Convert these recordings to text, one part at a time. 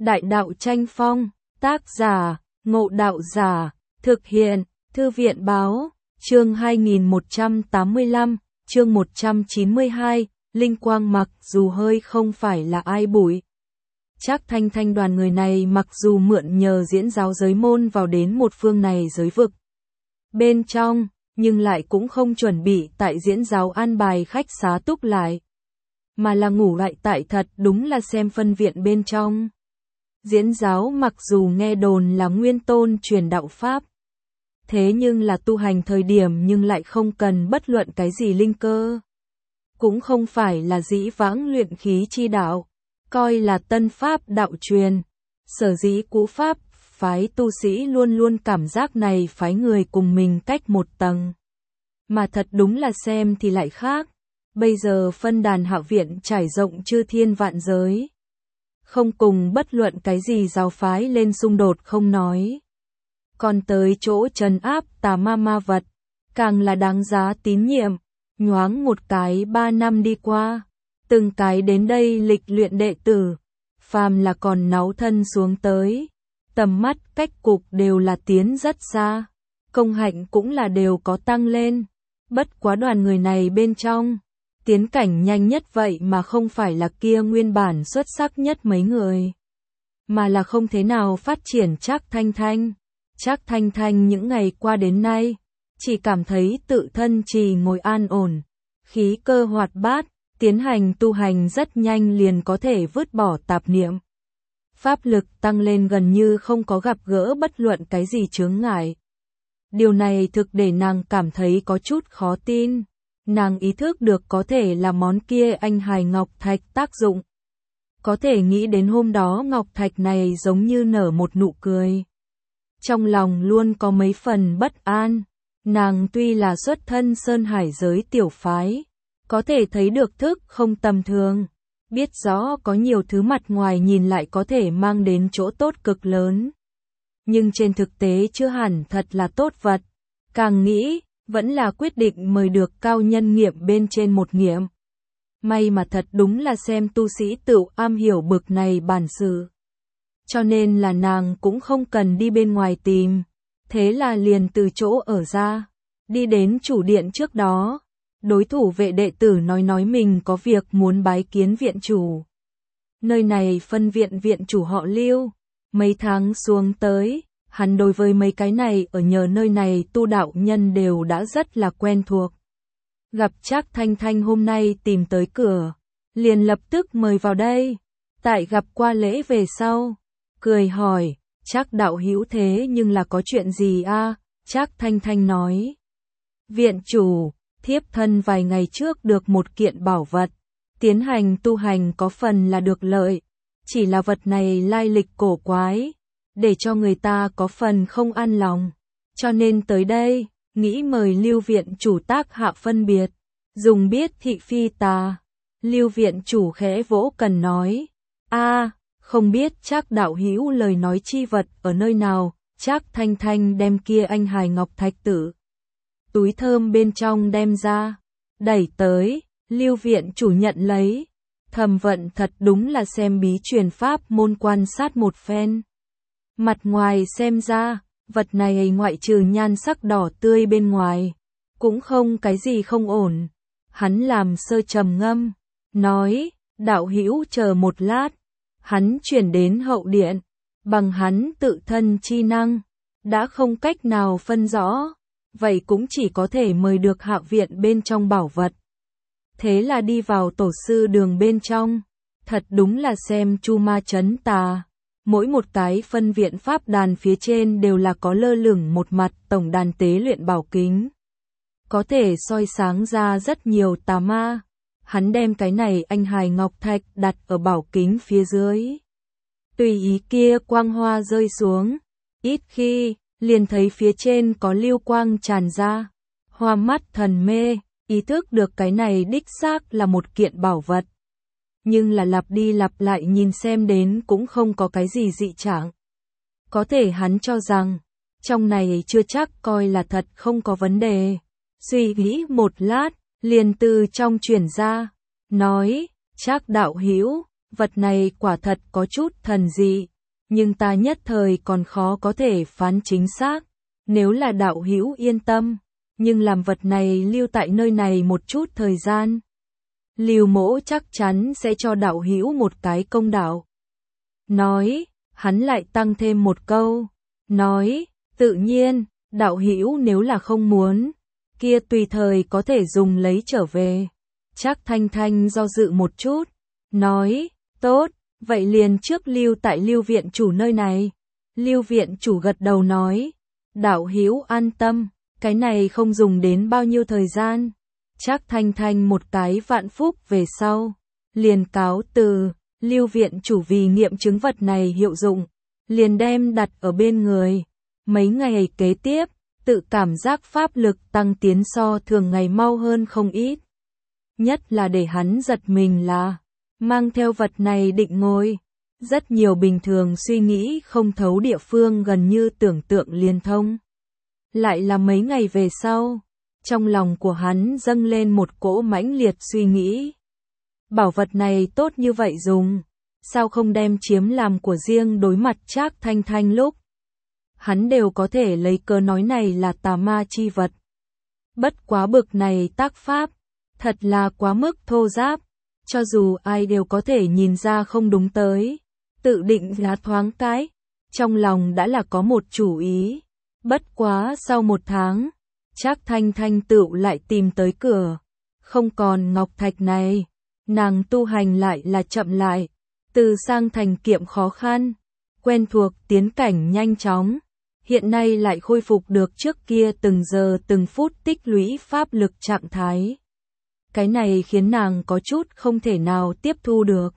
Đại đạo tranh phong, tác giả, Ngộ Đạo Giả, thực hiện, Thư viện Báo, chương 2185, chương 192, Linh Quang mặc dù hơi không phải là ai bụi. Trác Thanh Thanh đoàn người này mặc dù mượn nhờ diễn giáo giới môn vào đến một phương này giới vực bên trong, nhưng lại cũng không chuẩn bị tại diễn giáo an bài khách xá túc lại, mà là ngủ lại tại thật đúng là xem phân viện bên trong. Diễn giáo mặc dù nghe đồn là nguyên tôn truyền đạo pháp, thế nhưng là tu hành thời điểm nhưng lại không cần bất luận cái gì linh cơ. Cũng không phải là dĩ vãng luyện khí chi đạo, coi là tân pháp đạo truyền. Sở dĩ cũ pháp, phái tu sĩ luôn luôn cảm giác này phái người cùng mình cách một tầng. Mà thật đúng là xem thì lại khác. Bây giờ phân đàn hạ viện trải rộng chư thiên vạn giới. Không cùng bất luận cái gì giáo phái lên xung đột không nói. Còn tới chỗ trấn áp tà ma vật, càng là đáng giá tín nhiệm. Nhoáng một cái 3 năm đi qua, từng cái đến đây lịch luyện đệ tử, phàm là còn náu thân xuống tới, tầm mắt cách cục đều là tiến rất xa, công hạnh cũng là đều có tăng lên. Bất quá đoàn người này bên trong, tiến cảnh nhanh nhất vậy mà không phải là kia nguyên bản xuất sắc nhất mấy người, mà là không thế nào phát triển Trác Thanh Thanh. Trác Thanh Thanh những ngày qua đến nay, chỉ cảm thấy tự thân trì ngồi an ổn, khí cơ hoạt bát, tiến hành tu hành rất nhanh liền có thể vứt bỏ tạp niệm. Pháp lực tăng lên gần như không có gặp gỡ bất luận cái gì chướng ngại. Điều này thực để nàng cảm thấy có chút khó tin. Nàng ý thức được có thể là món kia anh hài ngọc thạch tác dụng. Có thể nghĩ đến hôm đó ngọc thạch này giống như nở một nụ cười. Trong lòng luôn có mấy phần bất an. Nàng tuy là xuất thân sơn hải giới tiểu phái, có thể thấy được thức không tầm thường, biết rõ có nhiều thứ mặt ngoài nhìn lại có thể mang đến chỗ tốt cực lớn. Nhưng trên thực tế chưa hẳn thật là tốt vật, càng nghĩ, vẫn là quyết định mời được cao nhân nghiệm bên trên một nghiệm. May mà thật đúng là xem tu sĩ tự am hiểu bực này bản sự. Cho nên là nàng cũng không cần đi bên ngoài tìm. Thế là liền từ chỗ ở ra, đi đến chủ điện trước đó. Đối thủ vệ đệ tử nói mình có việc muốn bái kiến viện chủ. Nơi này phân viện viện chủ họ Lưu. Mấy tháng xuống tới, hắn đối với mấy cái này ở nhờ nơi này tu đạo nhân đều đã rất là quen thuộc. Gặp Trác Thanh Thanh hôm nay tìm tới cửa, liền lập tức mời vào đây. Tại gặp qua lễ về sau, cười hỏi, Trác đạo hữu thế nhưng là có chuyện gì a? Trác Thanh Thanh nói, viện chủ, thiếp thân vài ngày trước được một kiện bảo vật, tiến hành tu hành có phần là được lợi, chỉ là vật này lai lịch cổ quái, để cho người ta có phần không an lòng, cho nên tới đây, nghĩ mời Lưu viện chủ tác hạ phân biệt, dùng biết thị phi tà. Lưu viện chủ khẽ vỗ cần nói, không biết Trác đạo hữu lời nói chi vật ở nơi nào. Trác Thanh Thanh đem kia anh hài ngọc thạch tử, túi thơm bên trong đem ra, đẩy tới. Lưu viện chủ nhận lấy, thầm vận thật đúng là xem bí truyền pháp môn quan sát một phen. Mặt ngoài xem ra, vật này ngoại trừ nhan sắc đỏ tươi bên ngoài, cũng không cái gì không ổn. Hắn làm sơ trầm ngâm, nói, đạo hữu chờ một lát. Hắn chuyển đến hậu điện, bằng hắn tự thân chi năng, đã không cách nào phân rõ, vậy cũng chỉ có thể mời được hạ viện bên trong bảo vật. Thế là đi vào tổ sư đường bên trong, thật đúng là xem chu ma trấn tà. Mỗi một cái phân viện pháp đàn phía trên đều là có lơ lửng một mặt tổng đàn tế luyện bảo kính. Có thể soi sáng ra rất nhiều tà ma. Hắn đem cái này anh hài ngọc thạch đặt ở bảo kính phía dưới. Tùy ý kia quang hoa rơi xuống, ít khi, liền thấy phía trên có lưu quang tràn ra. Hoa mắt thần mê, ý thức được cái này đích xác là một kiện bảo vật. Nhưng là lặp đi lặp lại nhìn xem đến cũng không có cái gì dị trạng. Có thể hắn cho rằng, trong này chưa chắc coi là thật không có vấn đề. Suy nghĩ một lát, liền từ trong truyền ra, nói, Trác đạo hữu, vật này quả thật có chút thần dị, nhưng ta nhất thời còn khó có thể phán chính xác. Nếu là đạo hữu yên tâm, nhưng làm vật này lưu tại nơi này một chút thời gian. Lưu Mỗ chắc chắn sẽ cho đạo hữu một cái công đạo. Nói, hắn lại tăng thêm một câu. Nói, tự nhiên, đạo hữu nếu là không muốn, kia tùy thời có thể dùng lấy trở về. Trác Thanh Thanh do dự một chút. Nói, tốt, vậy liền trước lưu tại Lưu viện chủ nơi này. Lưu viện chủ gật đầu nói, đạo hữu an tâm, cái này không dùng đến bao nhiêu thời gian. Trác Thanh Thanh một cái vạn phúc về sau, liền cáo từ. Lưu viện chủ vì nghiệm chứng vật này hiệu dụng, liền đem đặt ở bên người. Mấy ngày kế tiếp, tự cảm giác pháp lực tăng tiến so thường ngày mau hơn không ít. Nhất là để hắn giật mình là, mang theo vật này định ngồi. Rất nhiều bình thường suy nghĩ không thấu địa phương gần như tưởng tượng liền thông. Lại là mấy ngày về sau, trong lòng của hắn dâng lên một cỗ mãnh liệt suy nghĩ. Bảo vật này tốt như vậy dùng, sao không đem chiếm làm của riêng đối mặt Trác Thanh Thanh lúc. Hắn đều có thể lấy cớ nói này là tà ma chi vật. Bất quá bực này tác pháp, thật là quá mức thô giáp, cho dù ai đều có thể nhìn ra không đúng tới. Tự định giá thoáng cái, trong lòng đã là có một chủ ý. Bất quá sau một tháng, Trác Thanh Thanh tựu lại tìm tới cửa. Không còn ngọc thạch này, nàng tu hành lại là chậm lại, từ sang thành kiệm khó khăn, quen thuộc tiến cảnh nhanh chóng. Hiện nay lại khôi phục được trước kia từng giờ từng phút tích lũy pháp lực trạng thái. Cái này khiến nàng có chút không thể nào tiếp thu được.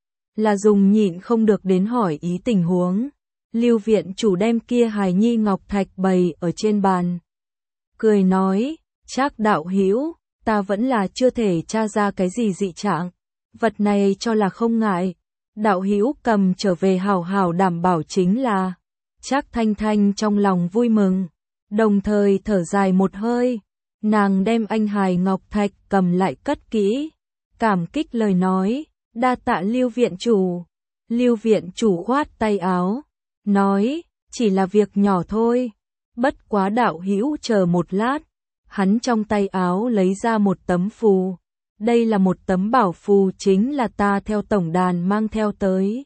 Là dùng nhịn không được đến hỏi ý tình huống. Lưu viện chủ đem kia hài nhi ngọc thạch bày ở trên bàn. Cười nói, Trác đạo hữu, ta vẫn là chưa thể tra ra cái gì dị trạng. Vật này cho là không ngại. Đạo hữu cầm trở về hảo hảo đảm bảo chính là. Trác Thanh Thanh trong lòng vui mừng, đồng thời thở dài một hơi. Nàng đem anh hài ngọc thạch cầm lại cất kỹ. Cảm kích lời nói, đa tạ Lưu viện chủ. Lưu viện chủ khoát tay áo, nói, chỉ là việc nhỏ thôi. Bất quá đạo hữu chờ một lát. Hắn trong tay áo lấy ra một tấm phù. Đây là một tấm bảo phù chính là ta theo tổng đàn mang theo tới.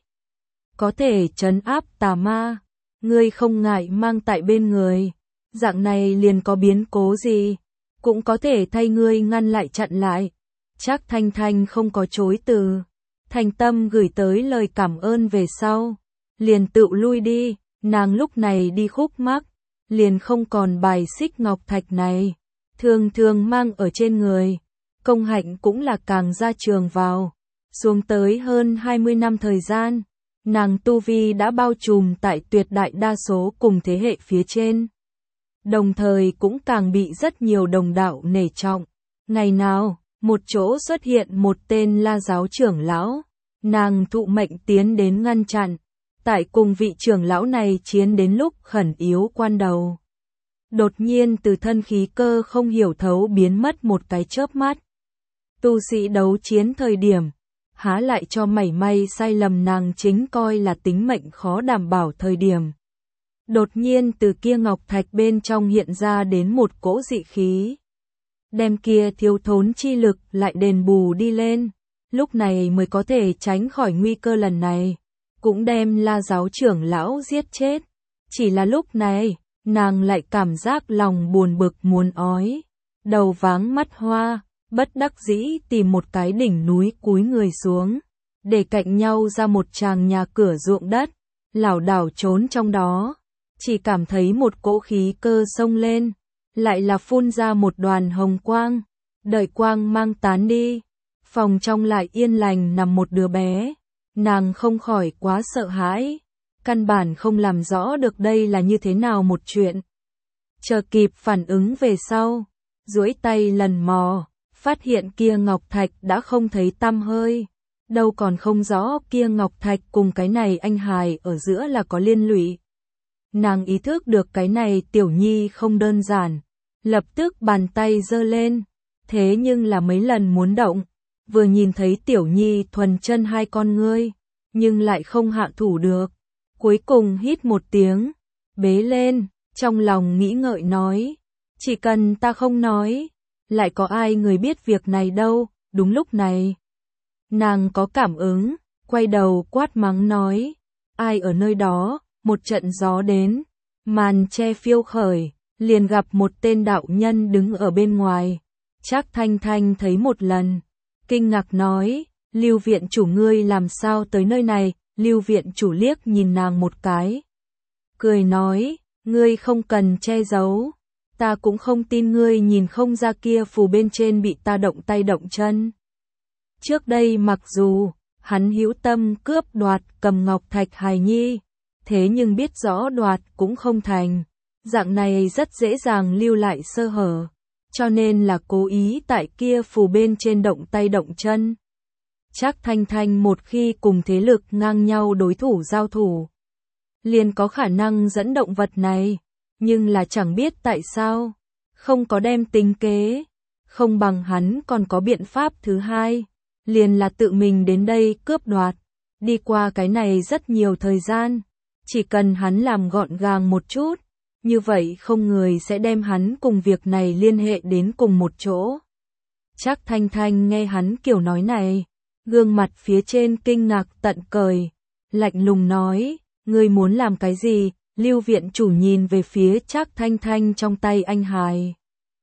Có thể trấn áp tà ma. Ngươi không ngại mang tại bên người. Dạng này liền có biến cố gì, cũng có thể thay ngươi ngăn lại chặn lại. Trác Thanh Thanh không có chối từ. Thành tâm gửi tới lời cảm ơn về sau. Liền tự lui đi. Nàng lúc này đi khúc mắc, liền không còn bài xích ngọc thạch này. Thường thường mang ở trên người. Công hạnh cũng là càng ra trường vào. Xuống tới hơn 20 năm thời gian. Nàng tu vi đã bao trùm tại tuyệt đại đa số cùng thế hệ phía trên. Đồng thời cũng càng bị rất nhiều đồng đạo nể trọng. Ngày nào, một chỗ xuất hiện một tên La giáo trưởng lão. Nàng thụ mệnh tiến đến ngăn chặn. Tại cùng vị trưởng lão này chiến đến lúc khẩn yếu quan đầu. Đột nhiên từ thân khí cơ không hiểu thấu biến mất một cái chớp mắt. Tu sĩ đấu chiến thời điểm, há lại cho mảy may sai lầm, nàng chính coi là tính mệnh khó đảm bảo thời điểm. Đột nhiên từ kia ngọc thạch bên trong hiện ra đến một cỗ dị khí. Đem kia thiếu thốn chi lực lại đền bù đi lên. Lúc này mới có thể tránh khỏi nguy cơ lần này. Cũng đem La giáo trưởng lão giết chết. Chỉ là lúc này, nàng lại cảm giác lòng buồn bực muốn ói. Đầu váng mắt hoa, bất đắc dĩ tìm một cái đỉnh núi cúi người xuống. Để cạnh nhau ra một tràng nhà cửa ruộng đất. Lảo đảo trốn trong đó. Chỉ cảm thấy một cỗ khí cơ xông lên. Lại là phun ra một đoàn hồng quang. Đợi quang mang tán đi. Phòng trong lại yên lành nằm một đứa bé. Nàng không khỏi quá sợ hãi. Căn bản không làm rõ được đây là như thế nào một chuyện. Chờ kịp phản ứng về sau. Duỗi tay lần mò. Phát hiện kia ngọc thạch đã không thấy tăm hơi. Đâu còn không rõ kia ngọc thạch cùng cái này anh hài ở giữa là có liên lụy. Nàng ý thức được cái này tiểu nhi không đơn giản. Lập tức bàn tay giơ lên. Thế nhưng là mấy lần muốn động. Vừa nhìn thấy tiểu nhi thuần chân hai con ngươi. Nhưng lại không hạ thủ được. Cuối cùng hít một tiếng, bế lên, trong lòng nghĩ ngợi nói, chỉ cần ta không nói, lại có ai người biết việc này đâu. Đúng lúc này, nàng có cảm ứng, quay đầu quát mắng nói, ai ở nơi đó. Một trận gió đến, màn che phiêu khởi, liền gặp một tên đạo nhân đứng ở bên ngoài. Trác Thanh Thanh thấy một lần, kinh ngạc nói, Lưu viện chủ ngươi làm sao tới nơi này. Lưu viện chủ liếc nhìn nàng một cái, cười nói, ngươi không cần che giấu, ta cũng không tin ngươi nhìn không ra kia phù bên trên bị ta động tay động chân. Trước đây mặc dù hắn hữu tâm cướp đoạt Cầm Ngọc Thạch hài nhi, thế nhưng biết rõ đoạt cũng không thành, dạng này rất dễ dàng lưu lại sơ hở, cho nên là cố ý tại kia phù bên trên động tay động chân. Trác Thanh Thanh một khi cùng thế lực ngang nhau đối thủ giao thủ, liền có khả năng dẫn động vật này, nhưng là chẳng biết tại sao, không có đem tính kế, không bằng hắn còn có biện pháp thứ hai, liền là tự mình đến đây cướp đoạt. Đi qua cái này rất nhiều thời gian, chỉ cần hắn làm gọn gàng một chút, như vậy không người sẽ đem hắn cùng việc này liên hệ đến cùng một chỗ. Trác Thanh Thanh nghe hắn kiểu nói này, gương mặt phía trên kinh ngạc tận cười, lạnh lùng nói, ngươi muốn làm cái gì? Lưu viện chủ nhìn về phía Trác Thanh Thanh trong tay anh hài,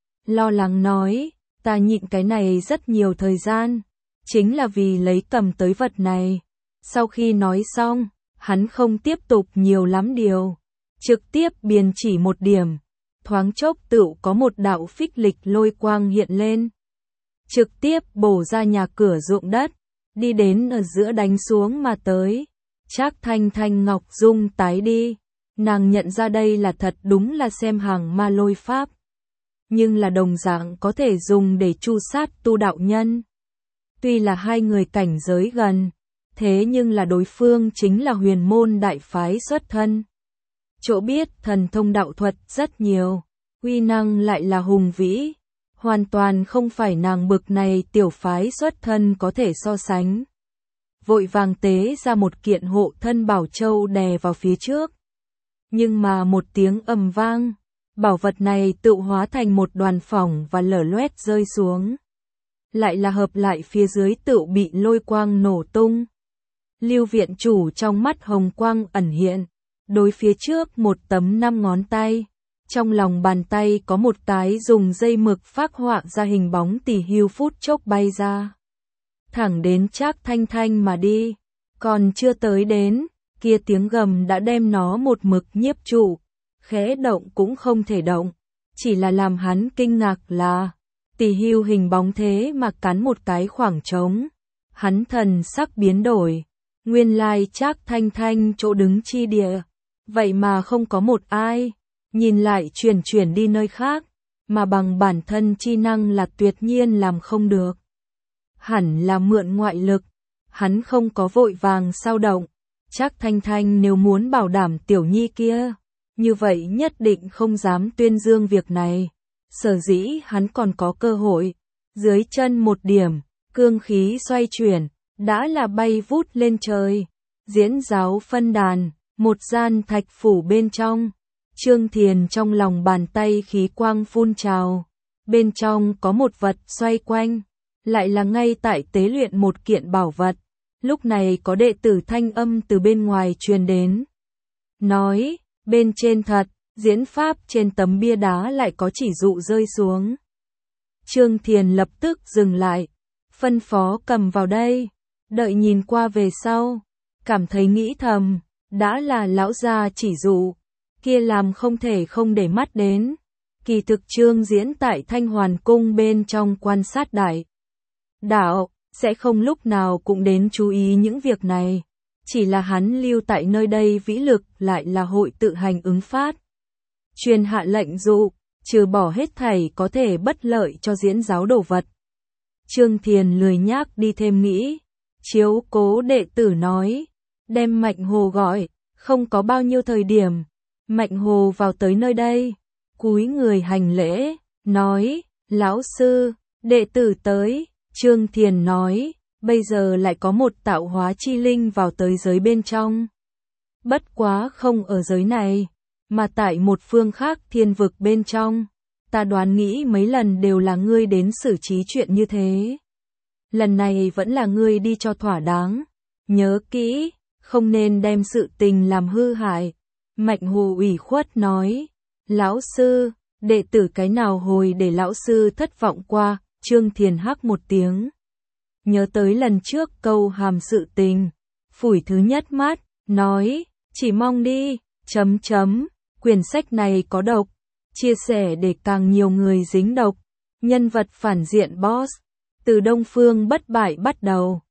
lo lắng nói, ta nhịn cái này rất nhiều thời gian, chính là vì lấy cầm tới vật này. Sau khi nói xong, hắn không tiếp tục nhiều lắm điều, trực tiếp biên chỉ một điểm, thoáng chốc tựu có một đạo phích lịch lôi quang hiện lên, trực tiếp bổ ra nhà cửa ruộng đất, đi đến ở giữa đánh xuống mà tới. Trác Thanh Thanh ngọc dung tái đi, nàng nhận ra đây là thật đúng là xem hàng ma lôi pháp, nhưng là đồng dạng có thể dùng để tru sát tu đạo nhân. Tuy là hai người cảnh giới gần, thế nhưng là đối phương chính là huyền môn đại phái xuất thân, chỗ biết thần thông đạo thuật rất nhiều, uy năng lại là hùng vĩ, hoàn toàn không phải nàng bực này tiểu phái xuất thân có thể so sánh. Vội vàng tế ra một kiện hộ thân bảo châu đè vào phía trước. Nhưng mà một tiếng ầm vang, bảo vật này tự hóa thành một đoàn phỏng và lở loét rơi xuống. Lại là hợp lại phía dưới tự bị lôi quang nổ tung. Lưu viện chủ trong mắt hồng quang ẩn hiện, đối phía trước một tấm 5 ngón tay. Trong lòng bàn tay có một cái dùng dây mực phác họa ra hình bóng tỳ hưu phút chốc bay ra, thẳng đến Trác Thanh Thanh mà đi, còn chưa tới đến, kia tiếng gầm đã đem nó một mực nhiếp trụ, khẽ động cũng không thể động, chỉ là làm hắn kinh ngạc là, tỳ hưu hình bóng thế mà cắn một cái khoảng trống, hắn thần sắc biến đổi, nguyên lai Trác Thanh Thanh chỗ đứng chi địa, vậy mà không có một ai, nhìn lại chuyển đi nơi khác, mà bằng bản thân chi năng là tuyệt nhiên làm không được. Hẳn là mượn ngoại lực, hắn không có vội vàng sao động, Trác Thanh Thanh nếu muốn bảo đảm tiểu nhi kia, như vậy nhất định không dám tuyên dương việc này, sở dĩ hắn còn có cơ hội, dưới chân một điểm, cương khí xoay chuyển, đã là bay vút lên trời, diễn giáo phân đàn, một gian thạch phủ bên trong, Trương Thiền trong lòng bàn tay khí quang phun trào, bên trong có một vật xoay quanh, lại là ngay tại tế luyện một kiện bảo vật. Lúc này có đệ tử thanh âm từ bên ngoài truyền đến, nói, bên trên thật, diễn pháp trên tấm bia đá lại có chỉ dụ rơi xuống. Trương Thiền lập tức dừng lại, phân phó cầm vào đây, đợi nhìn qua về sau, cảm thấy nghĩ thầm, đã là lão gia chỉ dụ, kia làm không thể không để mắt đến. Kỳ thực Trương Diễn tại Thanh Hoàn Cung bên trong quan sát đại đạo, sẽ không lúc nào cũng đến chú ý những việc này, chỉ là hắn lưu tại nơi đây vĩ lực lại là hội tự hành ứng phát. Truyền hạ lệnh dụ, trừ bỏ hết thảy có thể bất lợi cho diễn giáo đồ vật. Trương Thiền lười nhác đi thêm nghĩ, chiếu cố đệ tử nói, đem Mạnh Hồ gọi, không có bao nhiêu thời điểm, Mạnh Hồ vào tới nơi đây, cúi người hành lễ, nói, lão sư, đệ tử tới. Trương Thiền nói, bây giờ lại có một tạo hóa chi linh vào tới giới bên trong. Bất quá không ở giới này, mà tại một phương khác thiên vực bên trong. Ta đoán nghĩ mấy lần đều là ngươi đến xử trí chuyện như thế. Lần này vẫn là ngươi đi cho thỏa đáng. Nhớ kỹ, không nên đem sự tình làm hư hại. Mạnh Hồ ủy khuất nói. Lão sư, đệ tử cái nào hồi để lão sư thất vọng qua, Trương Thiền hắc một tiếng. Nhớ tới lần trước câu hàm sự tình. Phủi thứ nhất mắt, nói, chỉ mong đi, quyển sách này có độc. Chia sẻ để càng nhiều người dính độc. Nhân vật phản diện boss. Từ Đông Phương bất bại bắt đầu.